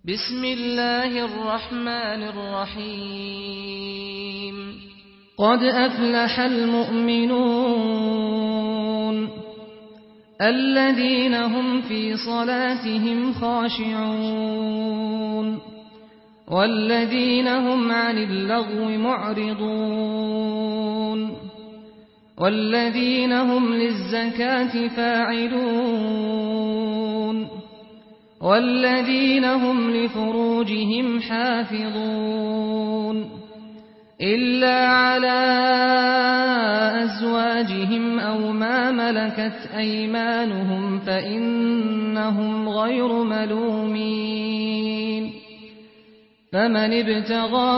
بسم الله الرحمن الرحيم قد أفلح المؤمنون الذين هم في صلاتهم خاشعون والذين هم عن اللغو معرضون والذين هم للزكاة فاعلون والذين هم لفروجهم حافظون إلا على أزواجهم أو ما ملكت أيمانهم فإنهم غير ملومين فمن ابتغى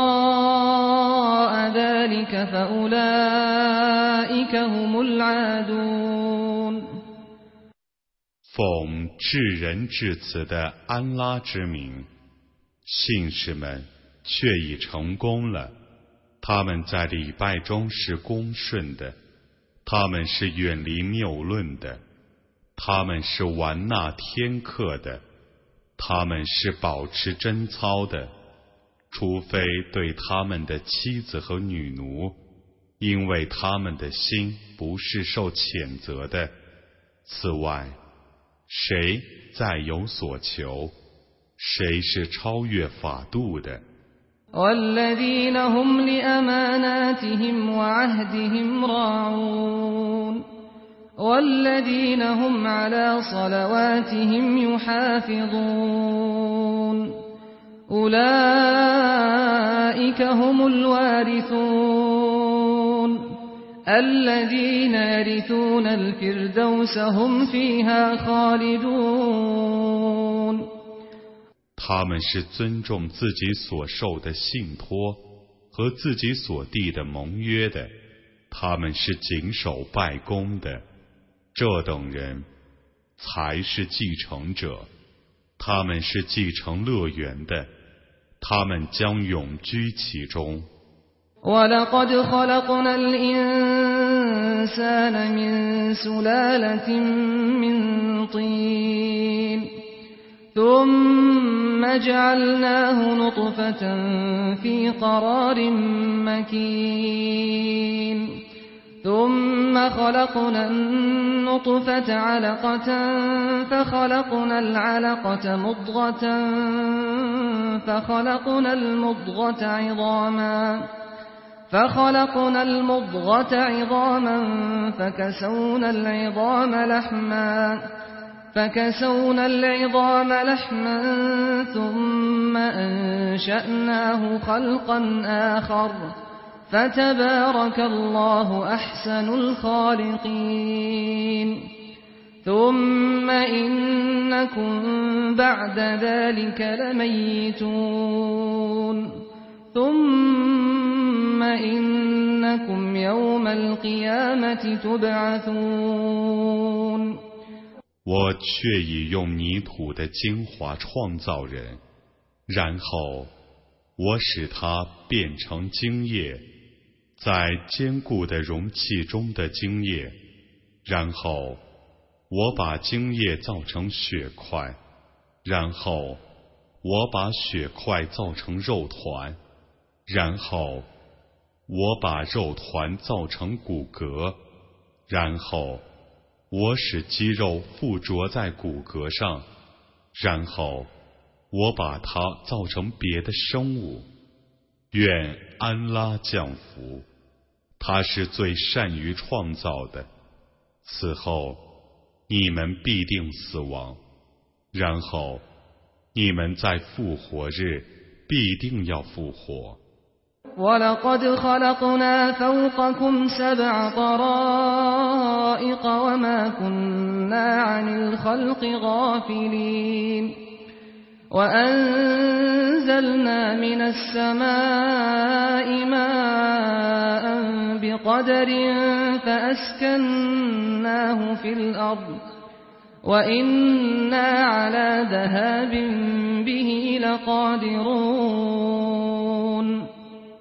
وراء ذلك فأولئك هم العادون。 奉至仁至慈的安拉之名，信士们却已成功了。他们在礼拜中是恭顺的，他们是远离谬论的，他们是完纳天课的，他们是保持贞操的，除非对他们的妻子和女奴，因为他们的心不是受谴责的。此外，谁再有所求，谁是超越法度的。 والذين هم لأماناتهم وعهدهم راعون والذين هم على صلواتهم يحافظون أولئك هم الوارثون الذين يرثون الفردوس هم فيها خالدون。 他们是尊重自己所受的信托和自己所缔的盟约的，他们是谨守拜功的，这等人才是继承者，他们是继承乐园的，他们将永居其中。 وَلَقَدْ خَلَقْنَا الْإِنسَانَ مِنْ سُلَالَةٍ مِنْ طِينٍ ثُمَّ جَعَلْنَاهُ نُطْفَةً فِي قَرَارٍ مَكِينٍ ثُمَّ خَلَقْنَا النُّطْفَةَ عَلَقَةً فَخَلَقْنَا الْعَلَقَةَ مُضْغَةً فخلقنا المضغة عظاما فكسونا العظام لحما ثم أنشأناه خلقا آخر فتبارك الله أحسن الخالقين ثم إنكم بعد ذلك لميتون ثم إنكم يوم القيامة تبعثون。 我却已用泥土的精华创造人，然后我使它变成精液，在坚固的容器中的精液，然后我把精液造成血块，然后我把血块造成肉团，然后我把肉团造成骨骼，然后我使肌肉附着在骨骼上，然后我把它造成别的生物。愿安拉降福，他是最善于创造的。此后你们必定死亡，然后你们在复活日必定要复活。 وَلَقَدْ خَلَقْنَا فَوْقَكُمْ سَبْعَ طَرَائِقَ وَمَا كُنَّا عَنِ الْخَلْقِ غَافِلِينَ وَأَنزَلْنَا مِنَ السَّمَاءِ مَاءً بِقَدَرٍ فَأَسْكَنَّاهُ فِي الْأَرْضِ وَإِنَّا عَلَى ذَهَابٍ بِهِ لَقَادِرُونَ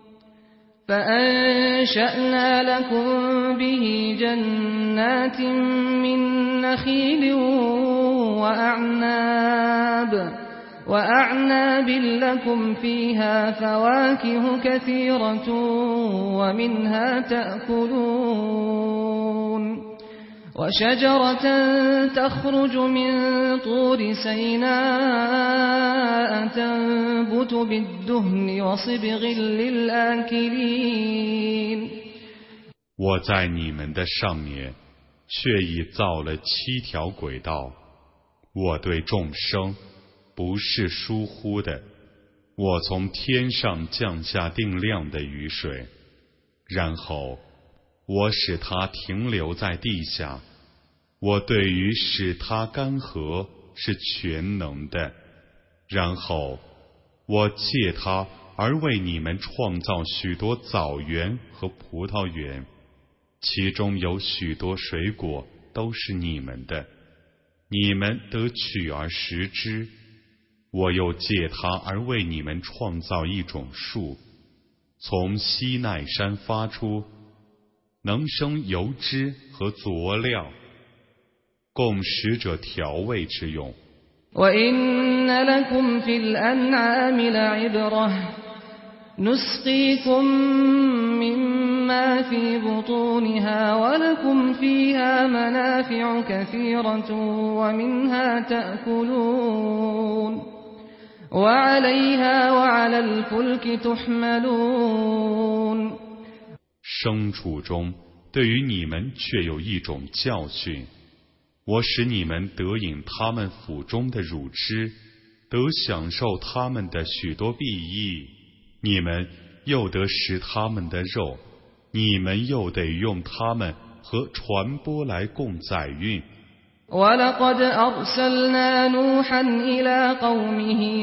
فأنشأنا لكم به جنات من نخيل وأعناب وأعناب لكم فيها فواكه كثيرة ومنها تأكلون وشجرة تخرج من طور سيناء تنبت بالدهن وصبغ للآكلين 我在你们的上面却已造了7条轨道，我对众生不是疏忽的，我从天上降下定量的雨水，然后我使它停留在地下，我对于使它干涸是全能的，然后我借它而为你们创造许多枣园和葡萄园，其中有许多水果都是你们的，你们得取而食之。我又借它而为你们创造一种树，从西奈山发出，能生油脂和佐料，供食者调味之用。 وَإِنَّ لَكُمْ فِي الْأَنْعَامِ لَعِبْرَةً نُسْقِيكُم مِّمَّا فِي بُطُونِهَا وَلَكُمْ فِيهَا مَنَافِعُ كَثِيرَةٌ وَمِنْهَا تَأْكُلُونَ وَعَلَيْهَا وَعَلَى الْفُلْكِ تُحْمَلُونَ 牲畜中对于你们却有一种教训，我使你们得饮他们腹中的乳汁，得享受他们的许多裨益，你们又得食他们的肉，你们又得用他们和传播来供载运。 وَلَقَدْ أَرْسَلْنَا نُوحًا إِلَىٰ قَوْمِهِ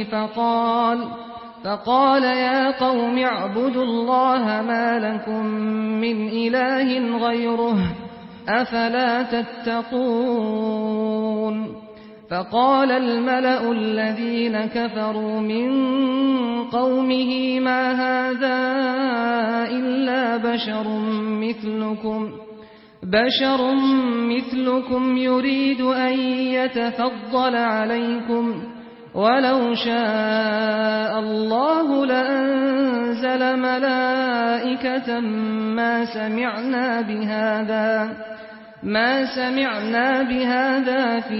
فقال يا قوم اعبدوا الله ما لكم من إله غيره أفلا تتقون فقال الملأ الذين كفروا من قومه ما هذا إلا بشر مثلكم يريد أن يتفضل عليكم ولو شاء الله لأنزل ملائكة ما سمعنا بهذا في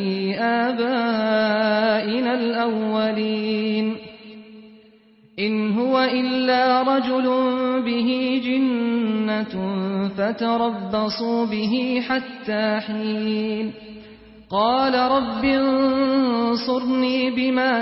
آبائنا الأولين إن هو إلا رجل به جنة فتربصوا به حتى حين قال رب انصرني بما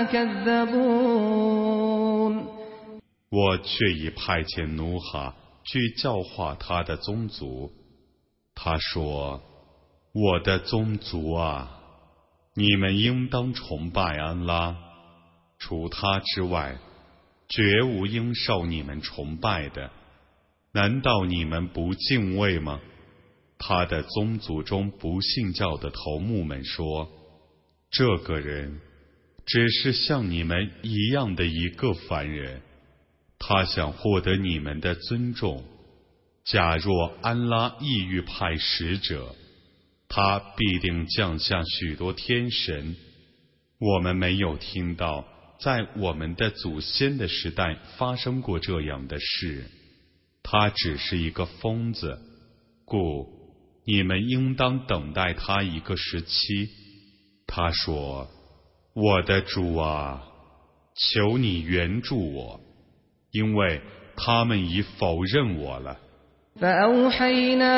كذبون 我却已派遣努哈去教化他的宗族。他说：我的宗族啊，你们应当崇拜安拉，除他之外，绝无应受你们崇拜的。难道你们不敬畏吗？他的宗族中不信教的头目们说：这个人只是像你们一样的一个凡人，他想获得你们的尊重。假若安拉意欲派使者，他必定降下许多天神。我们没有听到在我们的祖先的时代发生过这样的事，他只是一个疯子，故你们应当等待他一个时期。他说：我的主啊，求你援助我，因为他们已否认我了。 فأوحينا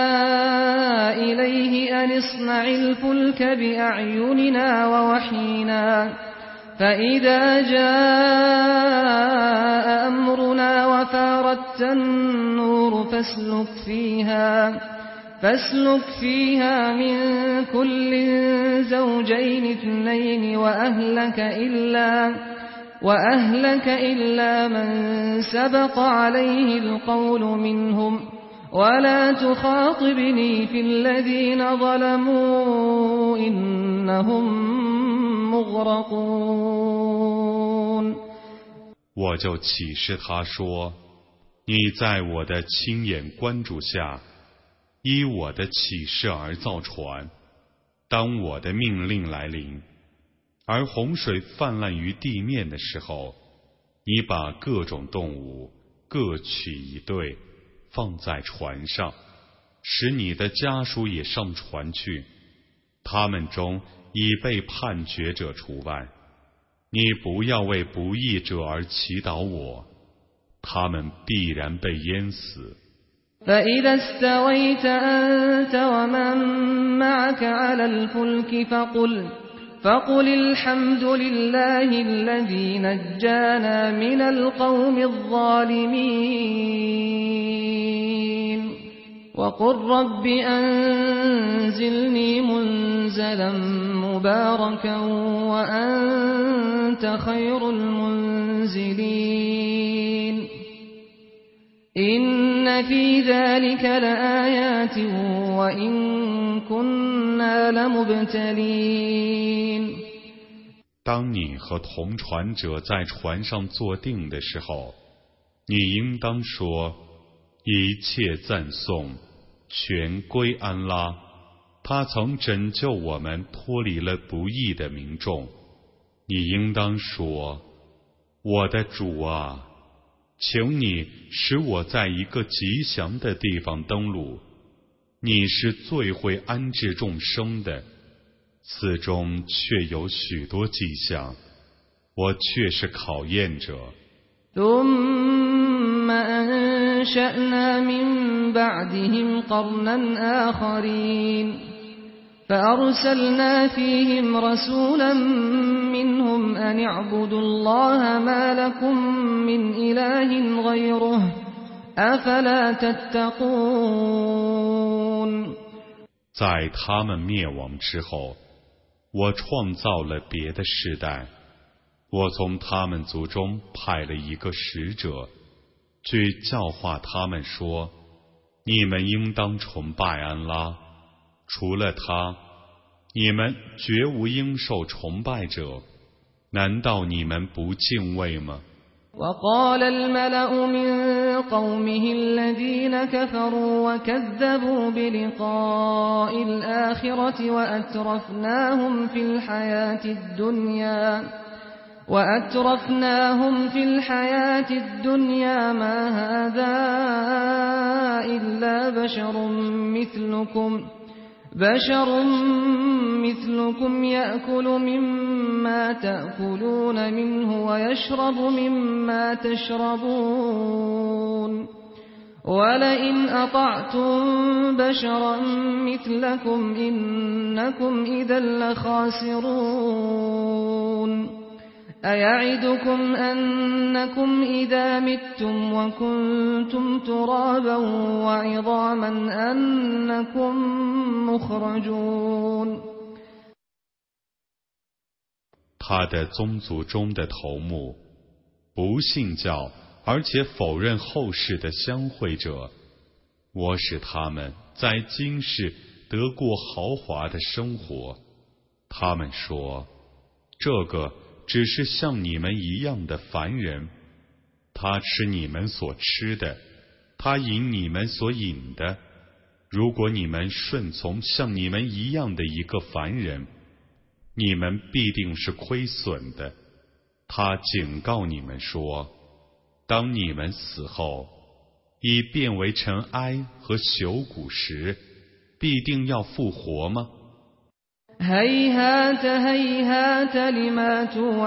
إليه أن اصنع الفلك بأعيننا ووحينا فإذا جاء أمرنا وفاردت النور فاسلك فيها من كل زوجين اثنين وأهلك إلا من سبق عليه القول منهم ولا تخاطبني في الذين ظلموا إنهم مغرقون 我就启示他说：你在我的亲眼关注下，依我的启示而造船，当我的命令来临， 而洪水泛滥于地面的时候，你把各种动物各取一对，放在船上，使你的家属也上船去，他们中已被判决者除外。你不要为不义者而祈祷我，他们必然被淹死。 فإذا استويت أنت ومن معك على الفلك فقل الحمد لله الذي نجانا من القوم الظالمين وقل رب أنزلني منزلا مباركا وأنت خير المنزلين إن في ذلك لآيات وإن كنا لمبتلين。 当你和同船者在船上坐定的时候，你应当说：一切赞颂全归安拉，他曾拯救我们脱离了不义的民众。你应当说：我的主啊，请你使我在一个吉祥的地方登陆，你是最会安置众生的，此中却有许多迹象，我却是考验者。 ثم أنشأنا من بعدهم قرنا آخرين فأرسلنا فيهم رسولا منهم أن اعبدوا الله ما لكم من إله غيره أفلا تتقون。 在他们灭亡之后，我创造了别的世代，我从他们族中派了一个使者，去教化他们说：你们应当崇拜安拉，除了他，你们绝无应受崇拜者，难道你们不敬畏吗？ وقال الملأ من قومه الذين كفروا وكذبوا بلقاء الآخرة وأترفناهم في الحياة الدنيا ما هذا إلا بشر مثلكم يأكل مما تأكلون منه ويشرب مما تشربون ولئن أطعتم بشرا مثلكم إنكم إذا لخاسرون أيعدكم أنكم إذا متم وكنتم ترابا وعظاما أنكم مخرجون。 他的宗族中的头目，不信教而且否认后世的相会者，我使他们在今世得过豪华的生活。他们说，这个只是像你们一样的凡人，他吃你们所吃的，他饮你们所饮的。如果你们顺从像你们一样的一个凡人，你们必定是亏损的。他警告你们说，当你们死后已变为尘埃和朽骨时，必定要复活吗 هيهات هيهات لما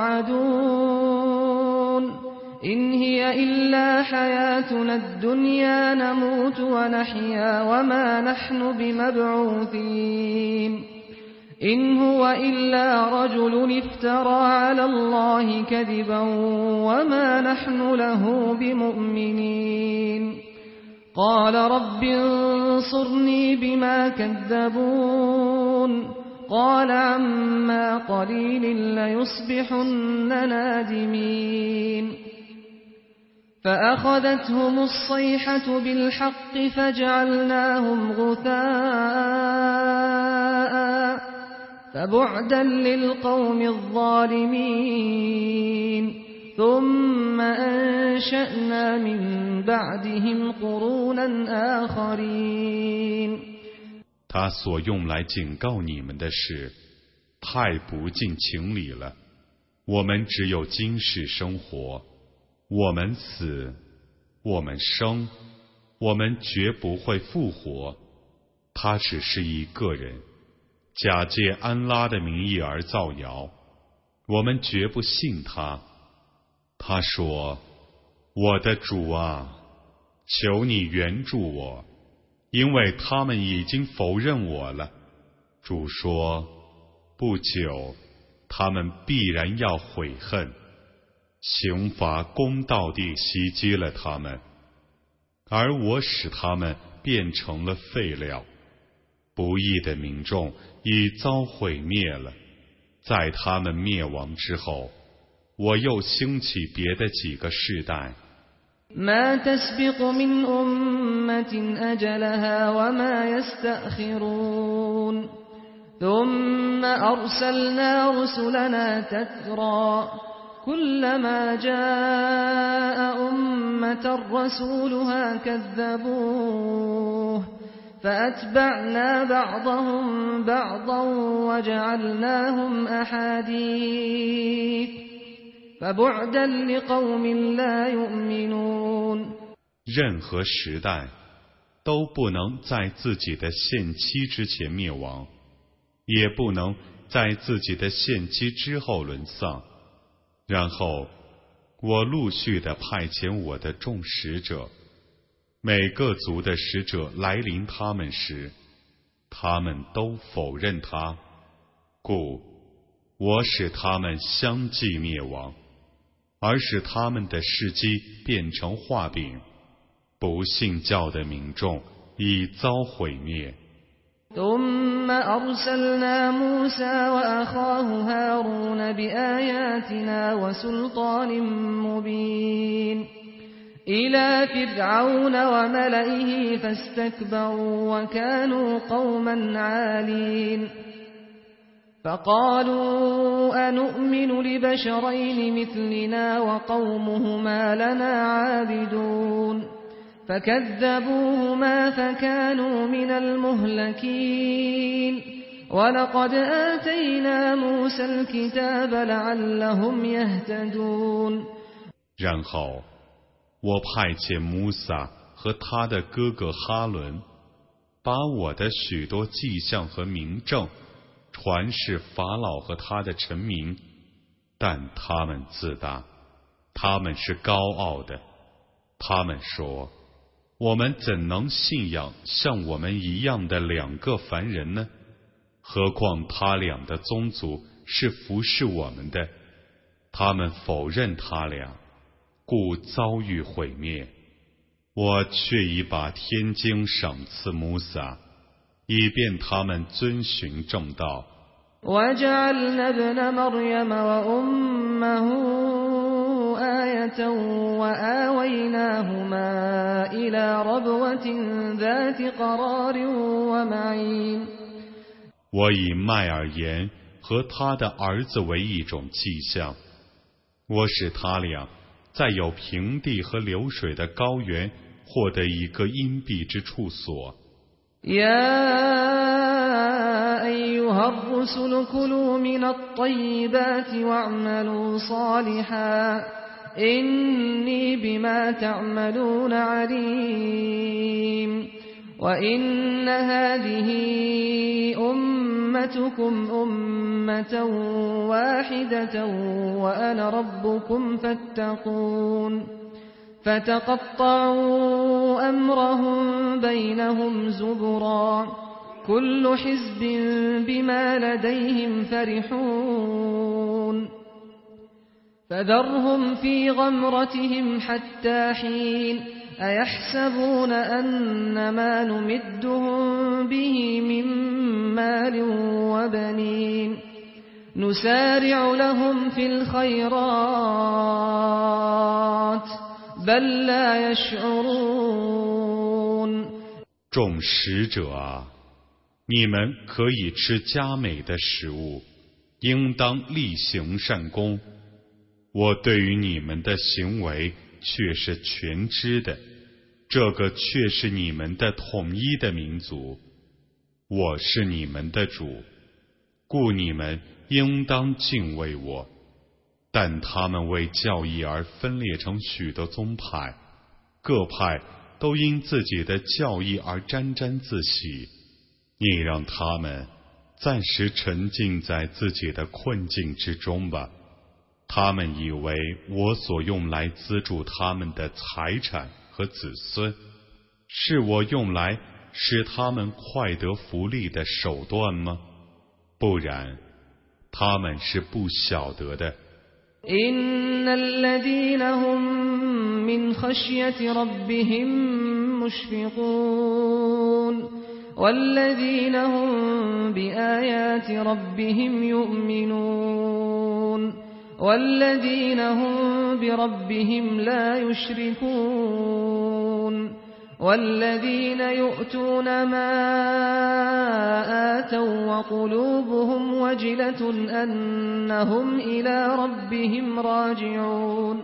توعدون إن هي إلا حياتنا الدنيا نموت ونحيا وما نحن بمبعوثين إن هو إلا رجل افترى على الله كذبا وما نحن له بمؤمنين قال رب انصرني بما كذبون قال عما قليل ليصبحن نادمين فأخذتهم الصيحة بالحق فجعلناهم غثاء فبعدا للقوم الظالمين ثم أنشأنا من بعدهم قرونا آخرين。 他所用来警告你们的是， 太不近情理了。我们只有今世生活，我们死，我们生，我们绝不会复活。他只是一个人，假借安拉的名义而造谣，我们绝不信他。他说：我的主啊，求你援助我，因为他们已经否认我了。主说：不久，他们必然要悔恨，刑罚公道地袭击了他们，而我使他们变成了废料。不义的民众已遭毁灭了。在他们灭亡之后，我又兴起别的几个世代。 ما تسبق من أمة أجلها وما يستأخرون ثم أرسلنا رسلنا تترى كلما جاء أمة رسولها كذبوه فأتبعنا بعضهم بعضا وجعلناهم أحاديث فبعدا لقوم لا يؤمنون 任何时代都不能在自己的限期之前灭亡，也不能在自己的限期之后沦丧。然后我陆续地派遣我的众使者，每个族的使者来临他们时，他们都否认他，故我使他们相继灭亡，而使他们的事迹变成画饼。不信教的民众已遭毁灭。 ثم أرسلنا موسى وأخاه هارون بآياتنا وسلطان مبين إلى فرعون وملئه فاستكبروا وكانوا قوما عالين فقالوا أنؤمن لبشرين مثلنا وقومهما لنا عابدون فكذبوهما فكانوا من المهلكين ولقد آتينا موسى الكتاب لعلهم يهتدون 然后我派遣穆萨和他的哥哥哈伦，把我的许多迹象和明证传示法老和他的臣民，但他们自大，他们是高傲的。他们说，我们怎能信仰像我们一样的两个凡人呢？何况他俩的宗族是服侍我们的。他们否认他俩，故遭遇毁灭。我却已把天经赏赐穆萨，以便他们遵循正道。 وجعلنا ابن مريم وأمه آية وآويناهما إلى ربوة ذات قرار ومعين 我以麦尔言和他的儿子为一种迹象，我使他俩在有平地和流水的高原获得一个隐蔽之处所。 يا أيها الرسل كلوا من الطيبات واعملوا صالحا إني بما تعملون عليم وإن هذه أمتكم أمة واحدة وأنا ربكم فاتقون فتقطعوا أمرهم بينهم زبرا كل حزب بما لديهم فرحون فذرهم في غمرتهم حتى حين أيحسبون أن ما نمدهم به من مال وبنين نسارع لهم في الخيرات بل لا يشعرون 众使者啊，你们可以吃佳美的食物，应当力行善功。我对于你们的行为却是全知的，这个却是你们的统一的民族。我是你们的主， 故你们应当敬畏我。但他们为教义而分裂成许多宗派，各派都因自己的教义而沾沾自喜。你让他们暂时沉浸在自己的困境之中吧。他们以为我所用来资助他们的财产和子孙，是我用来使他们快得福利的手段吗？不然，他们是不晓得的。 إن الذين هم من خشية ربهم مشفقون والذين هم بآيات ربهم يؤمنون والذين هم بربهم لا يشركون والذين يؤتون ما آتوا وقلوبهم وجلة أنهم إلى ربهم راجعون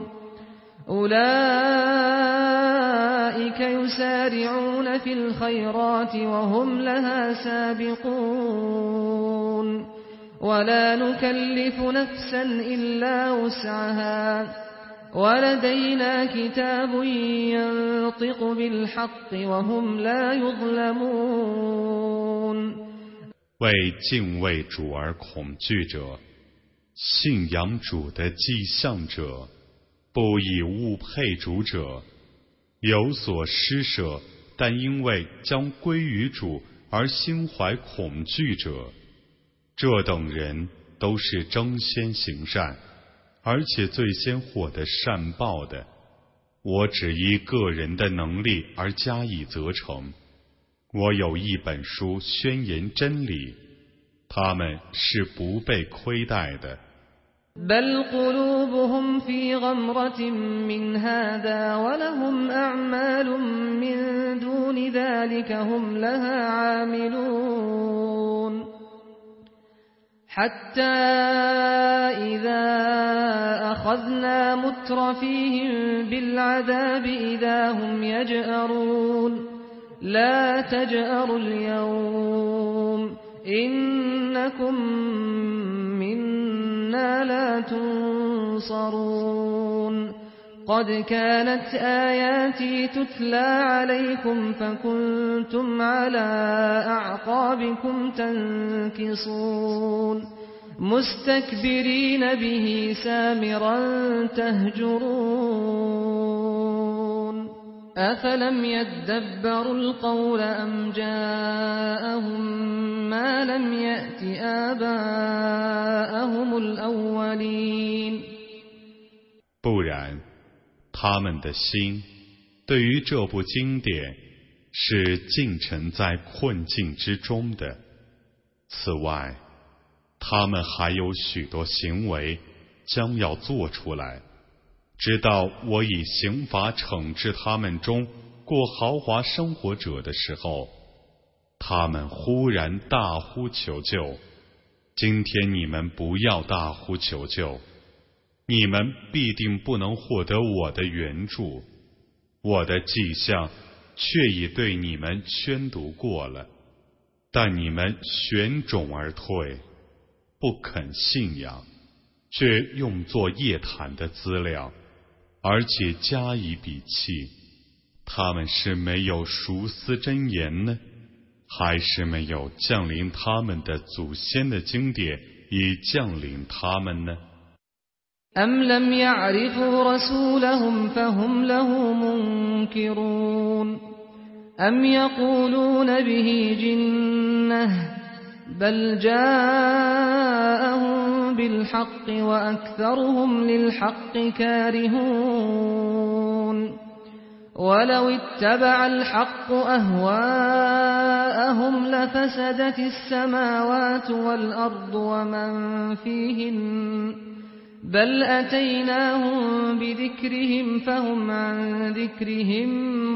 أولئك يسارعون في الخيرات وهم لها سابقون ولا نكلف نفسا إلا وسعها ولدينا كتاب ينطق بالحق وهم لا يظلمون 为敬畏主而恐惧者，信仰主的迹象者，不以物配主者，有所施舍，但因为将归于主而心怀恐惧者，这等人都是争先行善，而且最先获得善报的。我只依个人的能力而加以责成。我有一本书宣言真理，他们是不被亏待的。 بل قلوبهم في غمرة من هذا ولهم أعمال من دون ذلك هم لها عاملون حتى إذا أخذنا مترفيهم بالعذاب إذا هم يجأرون لا تجأروا اليوم إنكم منا لا تنصرون قد كانت آياتي تتلى عليكم فكنتم على أعقابكم تنكصون مستكبرين به سامرا تهجرون أفلم يدبروا القول أم جاءهم ما لم يأت آباءهم الأولين 不然，他们的心对于这部经典是浸沉在困境之中的。此外，他们还有许多行为将要做出来，直到我以刑罚惩治他们中过豪华生活者的时候，他们忽然大呼求救。今天你们不要大呼求救，你们必定不能获得我的援助。我的迹象却已对你们宣读过了，但你们悬踵而退，不肯信仰，却用作夜谈的资料，而且加以鄙弃。他们是没有熟思真言呢，还是没有降临他们的祖先的经典已降临他们呢 أم لم يعرفوا رسولهم فهم له منكرون أم يقولون به جنة بل جاءهم بالحق وأكثرهم للحق كارهون ولو اتبع الحق أهواءهم لفسدت السماوات والأرض ومن فيهن بل أتيناهم بذكرهم فهم عن ذكرهم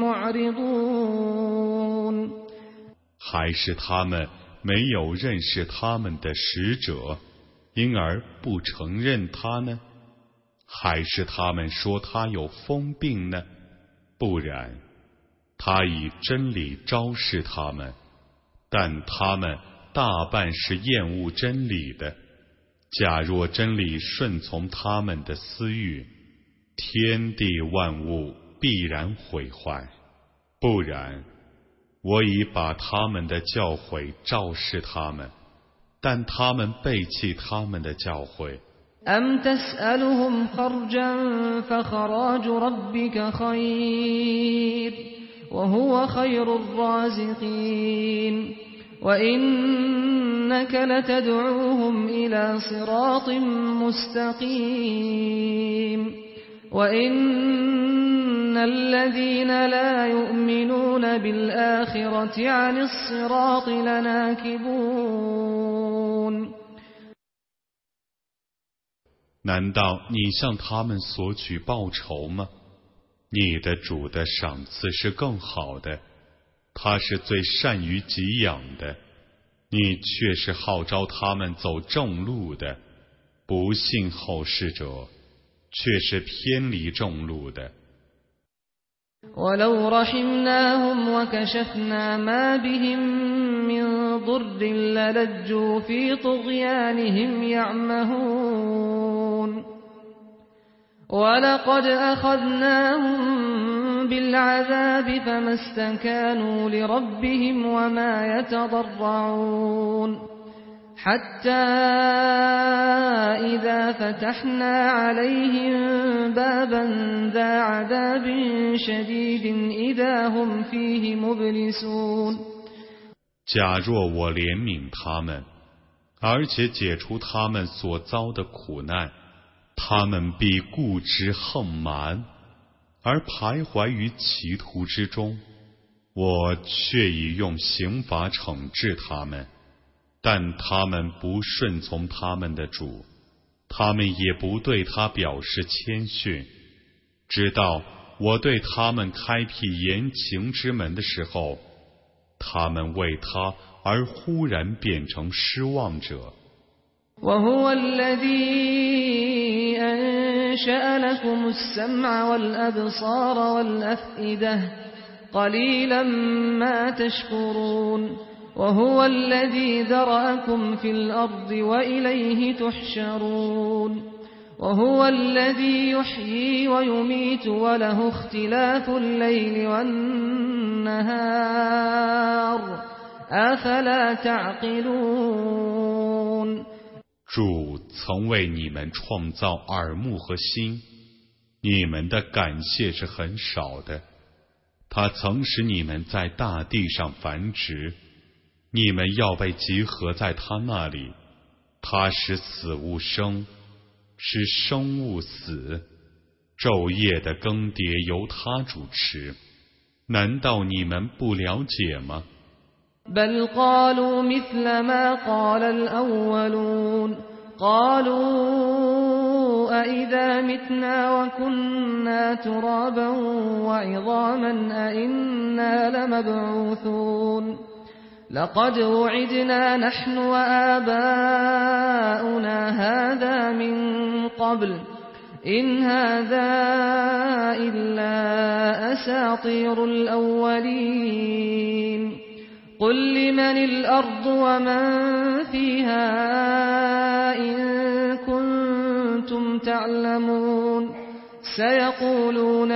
معرضون 还是他们没有认识他们的使者，因而不承认他呢？还是他们说他有疯病呢？不然，他以真理昭示他们，但他们大半是厌恶真理的。假若真理顺从他们的私欲，天地万物必然毁坏。不然，我已把他们的教诲昭示他们，但他们背弃他们的教诲。 أَمْ تَسْأَلُهُمْ خَرْجًا فَخَرَاجُ رَبِّكَ خَيْرٌ وَهُوَ خَيْرُ الرَّازِقِينَ وَإِنَّكَ لَتَدْعُوهُمْ إِلَى صِرَاطٍ مُسْتَقِيمٍ وَإِنَّ الَّذِينَ لَا يُؤْمِنُونَ بِالْآخِرَةِ عَنِ الصِّرَاطِ لَنَاكِبُونَ 难道你向他们索取报酬吗？你的主的赏赐是更好的，他是最善于给养的。你却是号召他们走正路的，不信后世者却是偏离正路的。 وَلَوْ رَحِمْنَاهُمْ وَكَشَفْنَا مَا بِهِمْ مِنْ ضُرٍّ لَلَجُّوا فِي طُغْيَانِهِمْ يَعْمَهُونَ وَلَقَدْ أَخَذْنَاهُمْ بِالْعَذَابِ فَمَا اسْتَكَانُوا لِرَبِّهِمْ وَمَا يَتَضَرَّعُونَ حَتَّى إِذَا فَتَحْنَا عَلَيْهِمْ بَابًا ذَا عَذَابٍ شَدِيدٍ إِذَا هُمْ فِيهِ مُبْلِسُونَ 假若我怜悯他们，而且解除他们所遭的苦难，他们必固执横蛮，而徘徊于歧途之中。我却已用刑罚惩治他们，但他们不顺从他们的主，他们也不对他表示谦逊。直到我对他们开辟言情之门的时候，他们为他而忽然变成失望者。 وهو الذي أنشأ لكم السمع والأبصار والأفئدة قليلا ما تشكرون وهو الذي ذرأكم في الأرض وإليه تحشرون وهو الذي يحيي ويميت وله اختلاف الليل والنهار أفلا تعقلون 主曾为你们创造耳目和心，你们的感谢是很少的。他曾使你们在大地上繁殖，你们要被集合在他那里。他使死物生，使生物死，昼夜的更迭由他主持。难道你们不了解吗 بل قالوا مثل ما قال الأولون قالوا أئذا متنا وكنا ترابا وعظاما أئنا لمبعوثون لقد وعدنا نحن وآباؤنا هذا من قبل إن هذا إلا أساطير الأولين قل لمن الأرض ومن فيها إن كنتم تعلمون سيقولون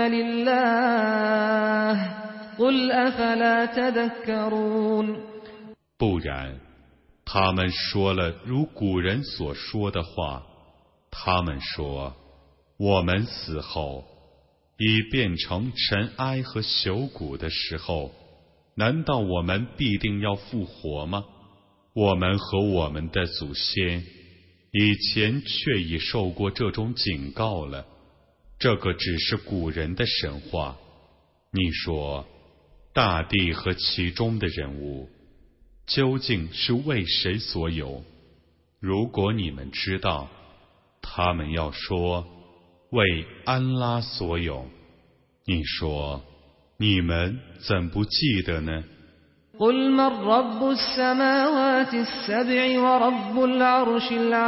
لله قل أفلا تذكرون 不然，他们说了如古人所说的话。他们说，我们死后已变成尘埃和朽骨的时候，难道我们必定要复活吗？我们和我们的祖先以前却已受过这种警告了，这个只是古人的神话。你说，大地和其中的人物究竟是为谁所有？如果你们知道，他们要说为安拉所有。你说，你们怎不记得呢？ قل من رب السماوات السبع ورب العرش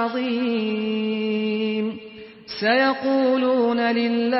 العظيم سيقولون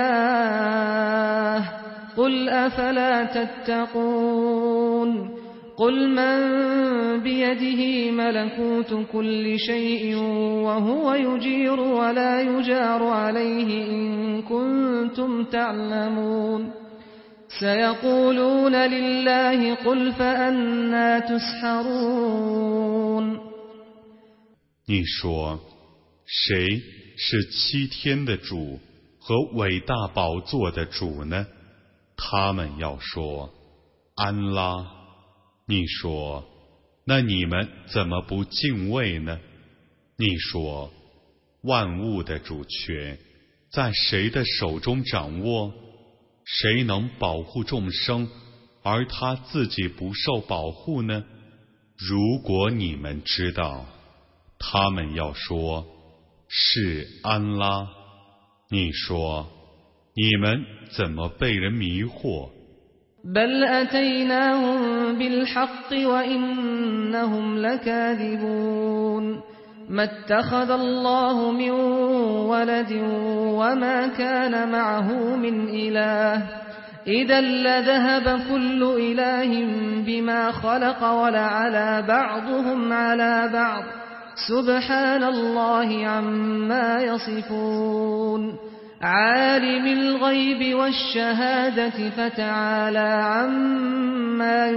لله قل أفلا تتقون قل من بيده ملكوت كل شيء وهو يجير ولا يجار عليه إن كنتم تعلمون سيقولون لله قل فأنى تسحرون 你说，谁是7天的主和伟大宝座的主呢？他们要说，安拉。你说，那你们怎么不敬畏呢？你说，万物的主权在谁的手中掌握？谁能保护众生，而他自己不受保护呢？如果你们知道，他们要说，是安拉。你说，你们怎么被人迷惑 بل أتيناهم بالحق وإنهم لكاذبون ما اتخذ الله من ولد وما كان معه من إله إذا لذهب كل إله بما خلق ولعلى بعضهم على بعض سبحان الله عما يصفون عالم الغيب والشهادة فتعالى عما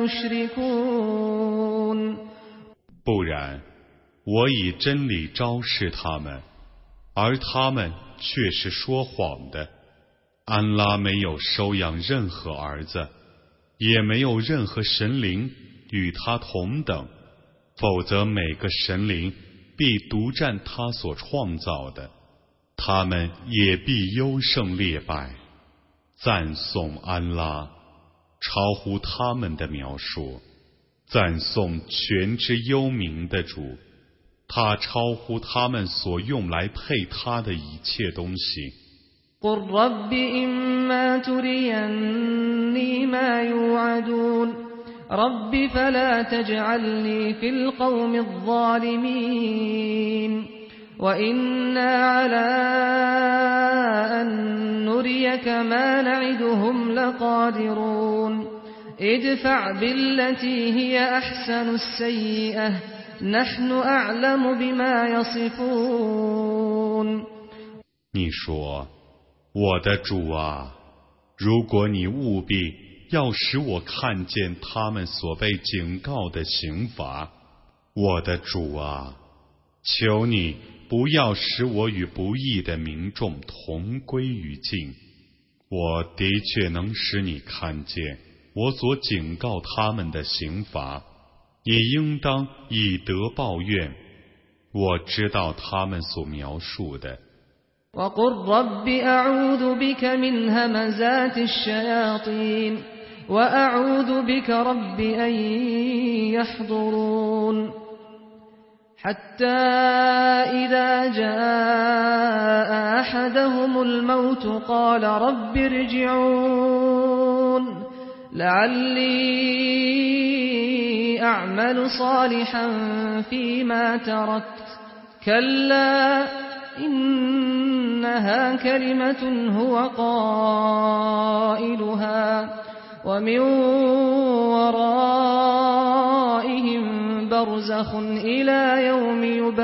يشركون 不然，我以真理昭示他们，而他们却是说谎的。安拉没有收养任何儿子，也没有任何神灵与他同等，否则每个神灵必独占他所创造的，他们也必优胜劣败。赞颂安拉，超乎他们的描述。赞颂全知幽冥的主，他超乎他们所用来配他的一切东西。 قل رب إما تريني ما يوعدون رب فلا تجعلني في القوم الظالمين وإنا على أن نريك ما نعدهم لقادرون ادفع بالتي هي أحسن السيئة نحن أعلم بما يصفون 你说，我的主啊，如果你务必要使我看见他们所被警告的刑罚，我的主啊，求你不要使我与不义的民众同归于尽。我的确能使你看见我所警告他们的刑罚，也应当以德报怨。我知道他们所描述的。 وقل رب أعوذ بك من همزات الشياطين وأعوذ بك رب أن يحضرون حتى إذا جاء أحدهم الموت قال رب ارجعون لعلي أعمل صالحا فيما تركت كلا إنها كلمة هو قائلها ومن ورائهم برزخ إلى يوم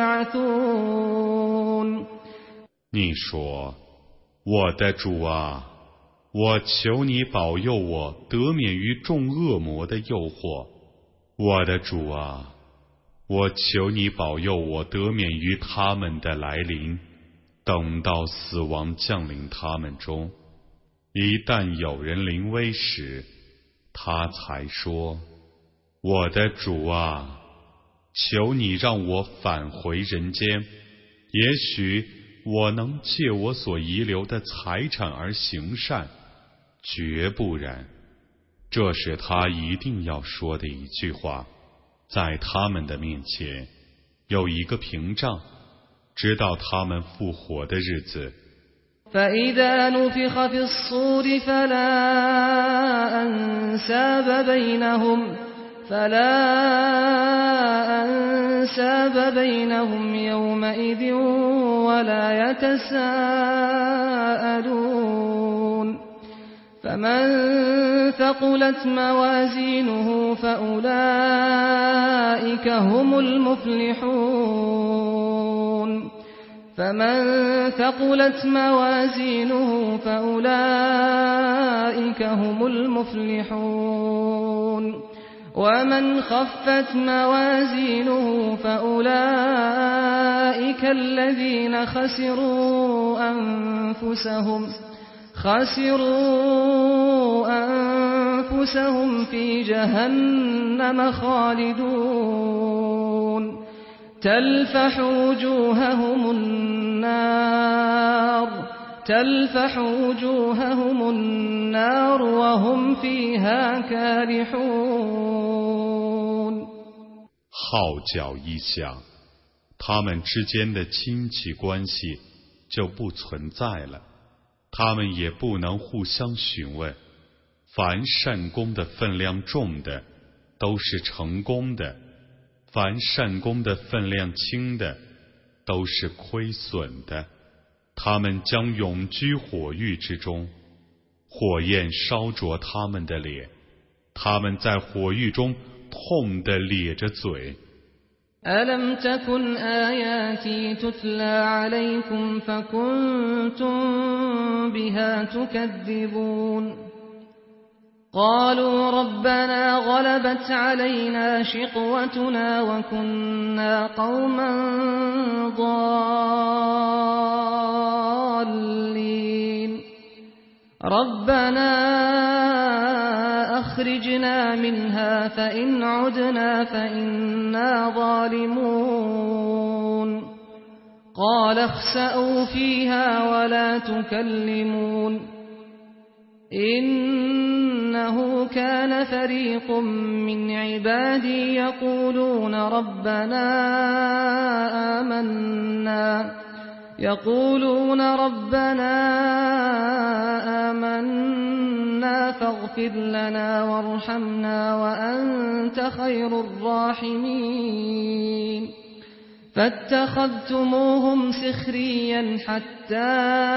يبعثون 你说，我的主啊，我求你保佑我得免于众恶魔的诱惑。我的主啊，我求你保佑我得免于他们的来临。等到死亡降临他们中，一旦有人临危时，他才说，我的主啊，求你让我返回人间，也许我能借我所遗留的财产而行善，绝不然。这是他一定要说的一句话。在他们的面前有一个屏障，直到他们复活的日子。 فإذا نفخ في الصور فلا أنساب بينهم يومئذ ولا يتساءلون فمن ثقلت موازينه فأولئك هم المفلحون فمن ثقلت موازينه فأولئك هم المفلحون ومن خفت موازينه فأولئك الذين خسروا أنفسهم في جهنم خالدون تلفح وجوههم النار وهم فيها كالحون 号角一响，他们之间的亲戚关系就不存在了，他们也不能互相询问。凡善功的分量重的，都是成功的；凡善功的分量轻的，都是亏损的。他们将永居火狱之中，火焰烧灼他们的脸，他们在火狱中痛地咧着嘴。 ألم تكن آياتي تتلى عليكم فكنتم بها تكذبون قالوا ربنا غلبت علينا شقوتنا وكنا قوما ضالين ربنا أخرجنا منها فإن عدنا فإنا ظالمون قال اخسأوا فيها ولا تكلمون إنه كان فريق من عبادي يقولون ربنا آمنا فاغفر لنا وارحمنا وأنت خير الراحمين فاتخذتموهم سخريا حتى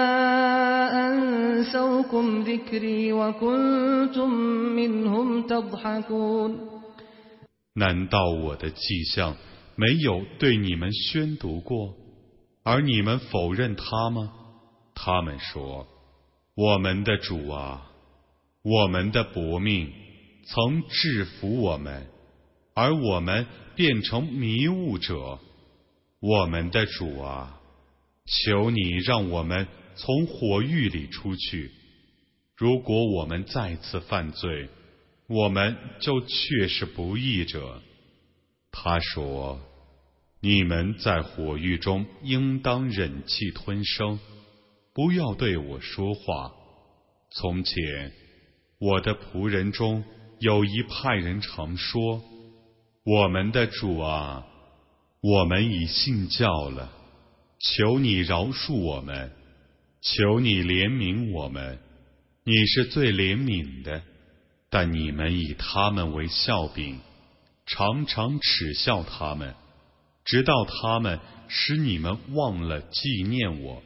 أنسوكم ذكري وكنتم منهم تضحكون 难道我的迹象没有对你们宣读过，而你们否认它吗？他们说，我们的主啊，我们的薄命曾制服我们，而我们变成迷雾者。我们的主啊，求你让我们从火狱里出去。如果我们再次犯罪，我们就确是不义者。他说，你们在火狱中应当忍气吞声，不要对我说话。从前我的仆人中有一派人常说，我们的主啊，我们已信教了，求你饶恕我们，求你怜悯我们，你是最怜悯的。但你们以他们为笑柄，常常耻笑他们，直到他们使你们忘了纪念我。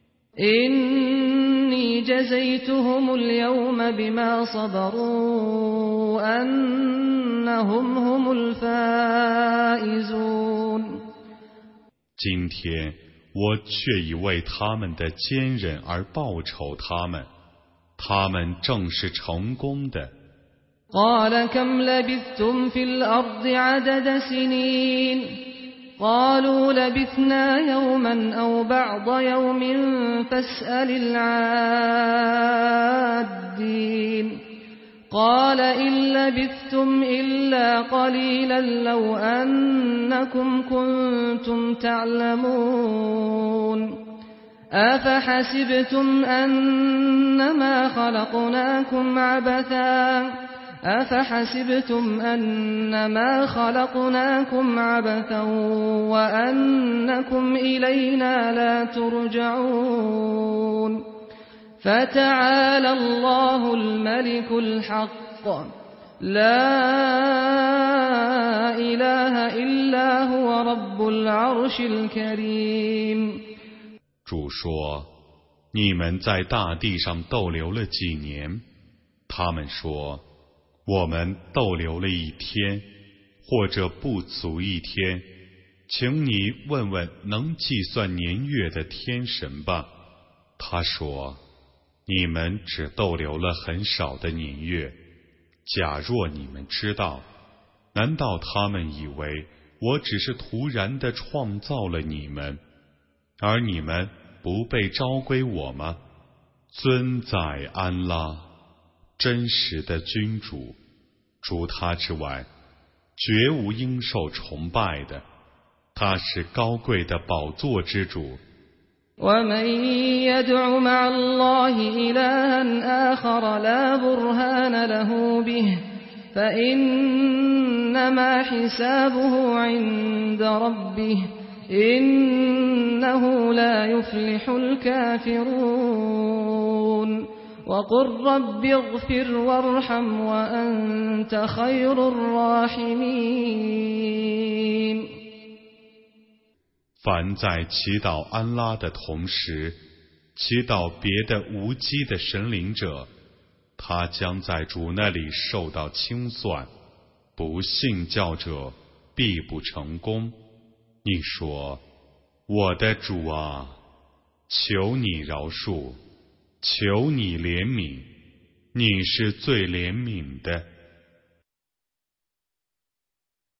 إني جزيتهم اليوم بما صبروا أنهم هم الفائزون 今天我却已为他们的坚忍而报酬他们，他们正是成功的。 قال كم لبثتم في الأرض عدد سنين قالوا لبثنا يوما أو بعض يوم فاسأل العادين قال إن لبثتم إلا قليلا لو أنكم كنتم تعلمون أفحسبتم أنما خلقناكم عبثا وأنكم إلينا لا ترجعون فتعالى الله الملك الحق لا إله إلا هو رب العرش الكريم 主说，你们在大地上逗留了几年， 他们说，我们逗留了一天，或者不足一天，请你问问能计算年月的天神吧。他说，你们只逗留了很少的年月。假若你们知道，难道他们以为我只是突然地创造了你们，而你们不被召归我吗？尊在安拉，真实的君主，除他之外，绝无应受崇拜的。他是高贵的宝座之主。 ومن يدع مع الله إلها آخر لا برهان له به فإنما حسابه عند ربه إنه لا يفلح الكافرون وقل رب اغفر وارحم وأنت خير الراحمين。 凡在祈祷安拉的同时，祈祷别的无基的神灵者，他将在主那里受到清算。不信教者必不成功。你说，我的主啊，求你饶恕，求你怜悯，你是最怜悯的。